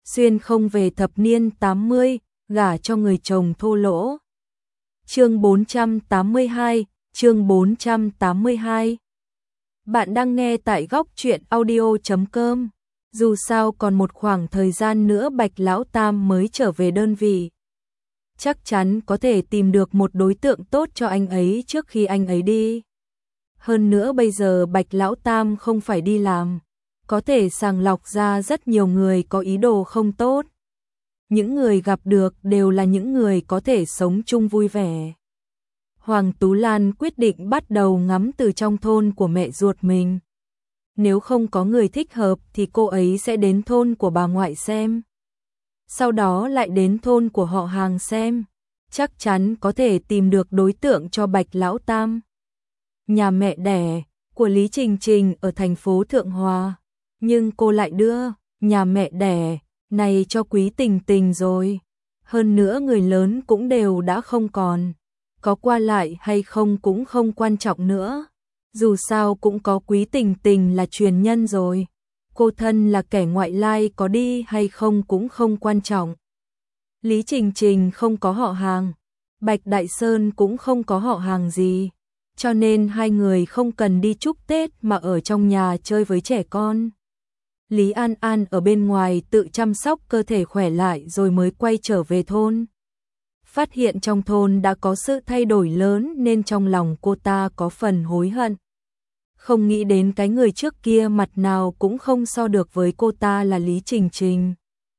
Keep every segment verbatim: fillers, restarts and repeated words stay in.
xuyên không về thập niên tám mươi, gả cho người chồng thô lỗ. Chương bốn trăm tám mươi hai, chương bốn trăm tám mươi hai. Bạn đang nghe tại góc truyện audio chấm com. Dù sao còn một khoảng thời gian nữa Bạch Lão Tam mới trở về đơn vị. Chắc chắn có thể tìm được một đối tượng tốt cho anh ấy trước khi anh ấy đi. Hơn nữa bây giờ Bạch Lão Tam không phải đi làm, có thể sàng lọc ra rất nhiều người có ý đồ không tốt. Những người gặp được đều là những người có thể sống chung vui vẻ. Hoàng Tú Lan quyết định bắt đầu ngắm từ trong thôn của mẹ ruột mình. Nếu không có người thích hợp thì cô ấy sẽ đến thôn của bà ngoại xem. Sau đó lại đến thôn của họ hàng xem. Chắc chắn có thể tìm được đối tượng cho Bạch Lão Tam. Nhà mẹ đẻ của Lý Trình Trình ở thành phố Thượng Hòa. Nhưng cô lại đưa nhà mẹ đẻ này cho Quý Tình Tình rồi. Hơn nữa người lớn cũng đều đã không còn. Có qua lại hay không cũng không quan trọng nữa. Dù sao cũng có Quý Tình Tình là truyền nhân rồi. Cô thân là kẻ ngoại lai có đi hay không cũng không quan trọng. Lý Trình Trình không có họ hàng. Bạch Đại Sơn cũng không có họ hàng gì. Cho nên hai người không cần đi chúc Tết mà ở trong nhà chơi với trẻ con. Lý An An ở bên ngoài tự chăm sóc cơ thể khỏe lại rồi mới quay trở về thôn. Phát hiện trong thôn đã có sự thay đổi lớn nên trong lòng cô ta có phần hối hận. Không nghĩ đến cái người trước kia mặt nào cũng không so được với cô ta là Lý Trình Trình.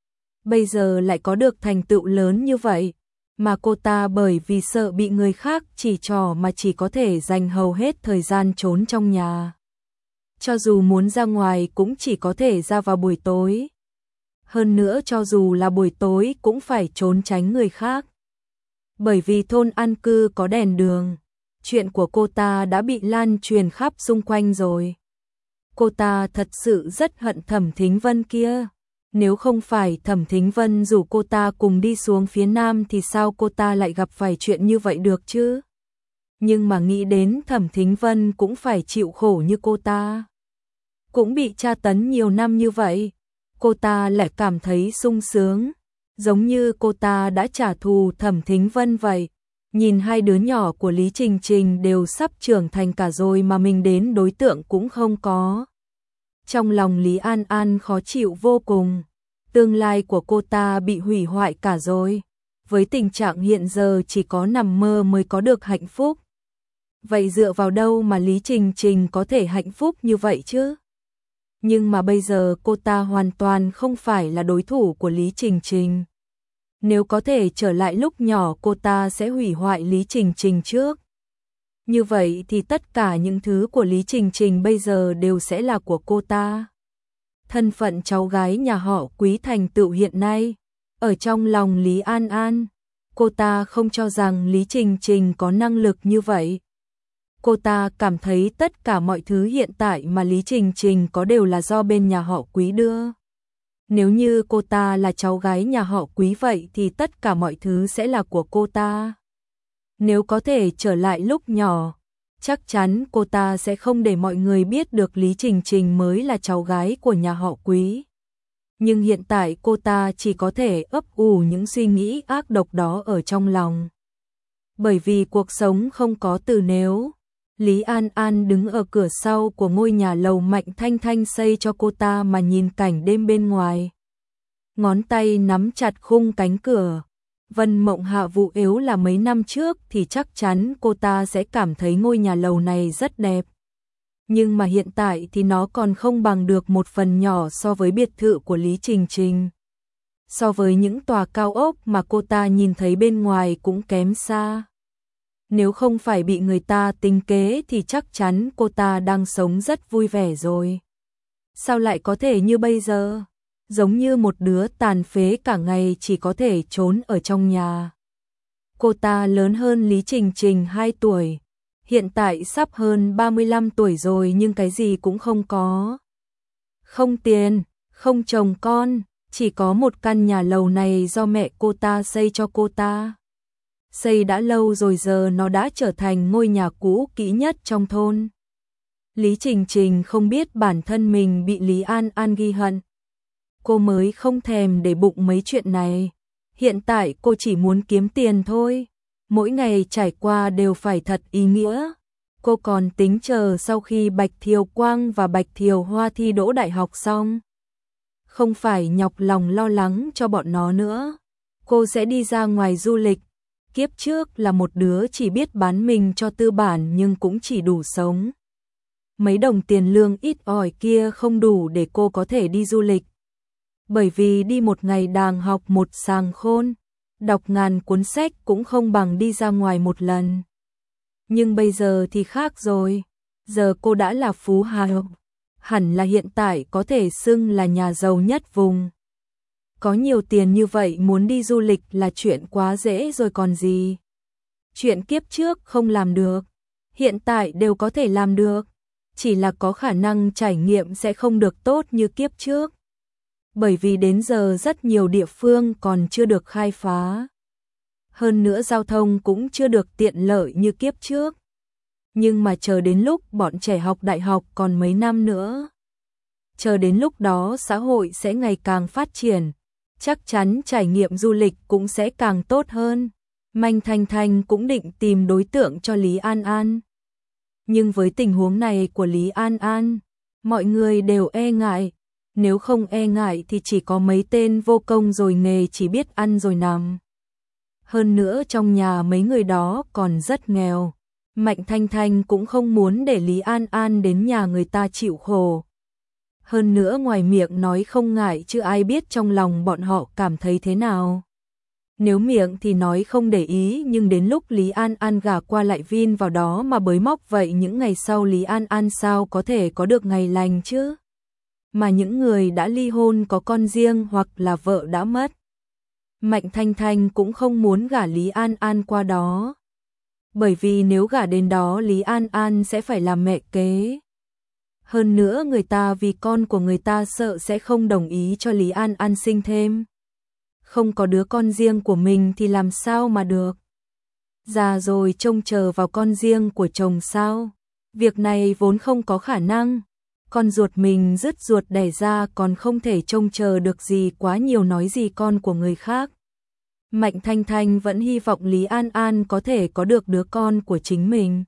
Bây giờ lại có được thành tựu lớn như vậy, mà cô ta bởi vì sợ bị người khác chỉ trỏ mà chỉ có thể dành hầu hết thời gian trốn trong nhà. Cho dù muốn ra ngoài cũng chỉ có thể ra vào buổi tối. Hơn nữa cho dù là buổi tối cũng phải trốn tránh người khác. Bởi vì thôn an cư có đèn đường, chuyện của cô ta đã bị lan truyền khắp xung quanh rồi. Cô ta thật sự rất hận Thẩm Thính Vân kia. Nếu không phải Thẩm Thính Vân rủ cô ta cùng đi xuống phía Nam thì sao cô ta lại gặp phải chuyện như vậy được chứ? Nhưng mà nghĩ đến Thẩm Thính Vân cũng phải chịu khổ như cô ta. Cũng bị tra tấn nhiều năm như vậy. Cô ta lại cảm thấy sung sướng. Giống như cô ta đã trả thù Thẩm Thính Vân vậy. Nhìn hai đứa nhỏ của Lý Trình Trình đều sắp trưởng thành cả rồi mà mình đến đối tượng cũng không có. Trong lòng Lý An An khó chịu vô cùng. Tương lai của cô ta bị hủy hoại cả rồi. Với tình trạng hiện giờ chỉ có nằm mơ mới có được hạnh phúc. Vậy dựa vào đâu mà Lý Trình Trình có thể hạnh phúc như vậy chứ? Nhưng mà bây giờ cô ta hoàn toàn không phải là đối thủ của Lý Trình Trình. Nếu có thể trở lại lúc nhỏ cô ta sẽ hủy hoại Lý Trình Trình trước. Như vậy thì tất cả những thứ của Lý Trình Trình bây giờ đều sẽ là của cô ta. Thân phận cháu gái nhà họ Quý thành tựu hiện nay, ở trong lòng Lý An An, cô ta không cho rằng Lý Trình Trình có năng lực như vậy. Cô ta cảm thấy tất cả mọi thứ hiện tại mà Lý Trình Trình có đều là do bên nhà họ Quý đưa. Nếu như cô ta là cháu gái nhà họ Quý vậy thì tất cả mọi thứ sẽ là của cô ta. Nếu có thể trở lại lúc nhỏ, chắc chắn cô ta sẽ không để mọi người biết được Lý Trình Trình mới là cháu gái của nhà họ Quý. Nhưng hiện tại cô ta chỉ có thể ấp ủ những suy nghĩ ác độc đó ở trong lòng. Bởi vì cuộc sống không có từ nếu. Lý An An đứng ở cửa sau của ngôi nhà lầu Mạnh Thanh Thanh xây cho cô ta mà nhìn cảnh đêm bên ngoài. Ngón tay nắm chặt khung cánh cửa. Vân Mộng Hạ vụ yếu là mấy năm trước thì chắc chắn cô ta sẽ cảm thấy ngôi nhà lầu này rất đẹp. Nhưng mà hiện tại thì nó còn không bằng được một phần nhỏ so với biệt thự của Lý Trình Trình. So với những tòa cao ốc mà cô ta nhìn thấy bên ngoài cũng kém xa. Nếu không phải bị người ta tính kế thì chắc chắn cô ta đang sống rất vui vẻ rồi. Sao lại có thể như bây giờ? Giống như một đứa tàn phế cả ngày chỉ có thể trốn ở trong nhà. Cô ta lớn hơn Lý Trình Trình hai tuổi. Hiện tại sắp hơn ba mươi lăm tuổi rồi nhưng cái gì cũng không có. Không tiền, không chồng con, chỉ có một căn nhà lầu này do mẹ cô ta xây cho cô ta. Xây đã lâu rồi giờ nó đã trở thành ngôi nhà cũ kỹ nhất trong thôn. Lý Trình Trình không biết bản thân mình bị Lý An An ghi hận. cô mới không thèm để bụng mấy chuyện này. Hiện tại cô chỉ muốn kiếm tiền thôi. Mỗi ngày trải qua đều phải thật ý nghĩa. Cô còn tính chờ sau khi Bạch Thiều Quang và Bạch Thiều Hoa thi đỗ đại học xong, không phải nhọc lòng lo lắng cho bọn nó nữa. Cô sẽ đi ra ngoài du lịch. Kiếp trước là một đứa chỉ biết bán mình cho tư bản nhưng cũng chỉ đủ sống. Mấy đồng tiền lương ít ỏi kia không đủ để cô có thể đi du lịch. Bởi vì đi một ngày đàng học một sàng khôn, đọc ngàn cuốn sách cũng không bằng đi ra ngoài một lần. Nhưng bây giờ thì khác rồi. Giờ cô đã là phú hào. Hẳn là hiện tại có thể xưng là nhà giàu nhất vùng. Có nhiều tiền như vậy muốn đi du lịch là chuyện quá dễ rồi còn gì. Chuyện kiếp trước không làm được, hiện tại đều có thể làm được. Chỉ là có khả năng trải nghiệm sẽ không được tốt như kiếp trước. Bởi vì đến giờ rất nhiều địa phương còn chưa được khai phá. Hơn nữa giao thông cũng chưa được tiện lợi như kiếp trước. Nhưng mà chờ đến lúc bọn trẻ học đại học còn mấy năm nữa. Chờ đến lúc đó xã hội sẽ ngày càng phát triển. Chắc chắn trải nghiệm du lịch cũng sẽ càng tốt hơn. Manh Thanh Thanh cũng định tìm đối tượng cho Lý An An. Nhưng với tình huống này của Lý An An, mọi người đều e ngại. Nếu không e ngại thì chỉ có mấy tên vô công rồi nghề chỉ biết ăn rồi nằm. Hơn nữa trong nhà mấy người đó còn rất nghèo. Mạnh Thanh Thanh cũng không muốn để Lý An An đến nhà người ta chịu khổ. Hơn nữa ngoài miệng nói không ngại chứ ai biết trong lòng bọn họ cảm thấy thế nào. Nếu miệng thì nói không để ý nhưng đến lúc Lý An An gả qua lại Vin vào đó mà bới móc vậy những ngày sau Lý An An sao có thể có được ngày lành chứ. Mà những người đã ly hôn có con riêng hoặc là vợ đã mất. Mạnh Thanh Thanh cũng không muốn gả Lý An An qua đó. Bởi vì nếu gả đến đó Lý An An sẽ phải làm mẹ kế. Hơn nữa người ta vì con của người ta sợ sẽ không đồng ý cho Lý An An sinh thêm. Không có đứa con riêng của mình thì làm sao mà được. Già rồi trông chờ vào con riêng của chồng sao. Việc này vốn không có khả năng. Con ruột mình dứt ruột đẻ ra còn không thể trông chờ được gì quá nhiều nói gì con của người khác. Mạnh Thanh Thanh vẫn hy vọng Lý An An có thể có được đứa con của chính mình.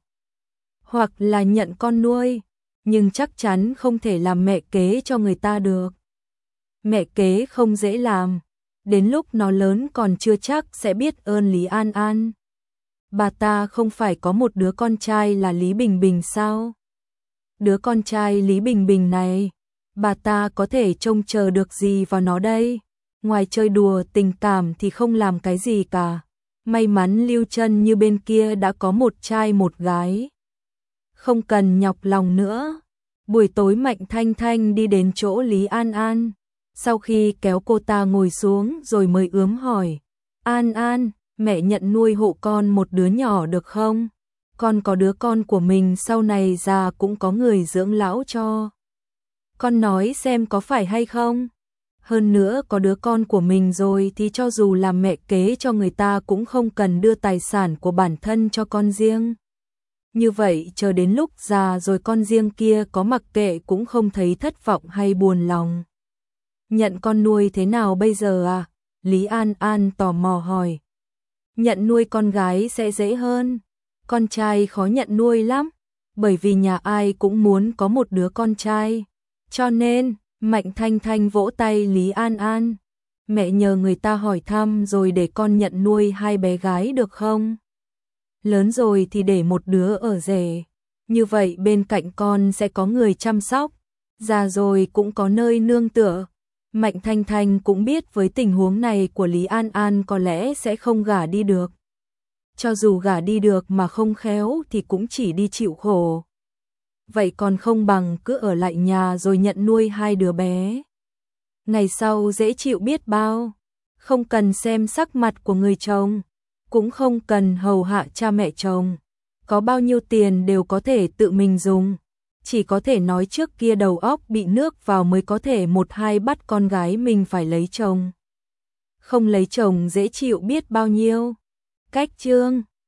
Hoặc là nhận con nuôi, nhưng chắc chắn không thể làm mẹ kế cho người ta được. Mẹ kế không dễ làm, đến lúc nó lớn còn chưa chắc sẽ biết ơn Lý An An. Bà ta không phải có một đứa con trai là Lý Bình Bình sao? Đứa con trai Lý Bình Bình này, bà ta có thể trông chờ được gì vào nó đây? Ngoài chơi đùa tình cảm thì không làm cái gì cả. May mắn Lưu Trân như bên kia đã có một trai một gái. Không cần nhọc lòng nữa. Buổi tối Mạnh Thanh Thanh đi đến chỗ Lý An An. Sau khi kéo cô ta ngồi xuống rồi mới ướm hỏi. An An, mẹ nhận nuôi hộ con một đứa nhỏ được không? Con có đứa con của mình sau này già cũng có người dưỡng lão cho. Con nói xem có phải hay không? Hơn nữa có đứa con của mình rồi thì cho dù làm mẹ kế cho người ta cũng không cần đưa tài sản của bản thân cho con riêng. Như vậy chờ đến lúc già rồi con riêng kia có mặc kệ cũng không thấy thất vọng hay buồn lòng. Nhận con nuôi thế nào bây giờ à? Lý An An tò mò hỏi. Nhận nuôi con gái sẽ dễ hơn. Con trai khó nhận nuôi lắm. Bởi vì nhà ai cũng muốn có một đứa con trai. Cho nên, Mạnh Thanh Thanh vỗ tay Lý An An. Mẹ nhờ người ta hỏi thăm rồi để con nhận nuôi hai bé gái được không? Lớn rồi thì để một đứa ở rể. Như vậy bên cạnh con sẽ có người chăm sóc. Già rồi cũng có nơi nương tựa. Mạnh Thanh Thanh cũng biết với tình huống này của Lý An An có lẽ sẽ không gả đi được. Cho dù gả đi được mà không khéo thì cũng chỉ đi chịu khổ. Vậy còn không bằng cứ ở lại nhà rồi nhận nuôi hai đứa bé. Ngày sau dễ chịu biết bao. Không cần xem sắc mặt của người chồng. Cũng không cần hầu hạ cha mẹ chồng. Có bao nhiêu tiền đều có thể tự mình dùng. Chỉ có thể nói trước kia đầu óc bị nước vào mới có thể một hai bắt con gái mình phải lấy chồng. Không lấy chồng dễ chịu biết bao nhiêu. Cách chương